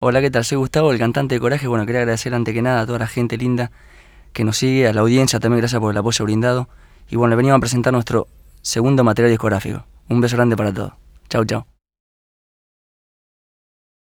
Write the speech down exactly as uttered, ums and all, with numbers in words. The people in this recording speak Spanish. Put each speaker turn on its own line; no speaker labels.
Hola, ¿qué tal? Soy Gustavo, el cantante de Coraje. Bueno, quería agradecer ante que nada a toda la gente linda que nos sigue, a la audiencia también, gracias por el apoyo brindado. Y bueno, le venimos a presentar nuestro segundo material discográfico. Un beso grande para todos. Chau, chau.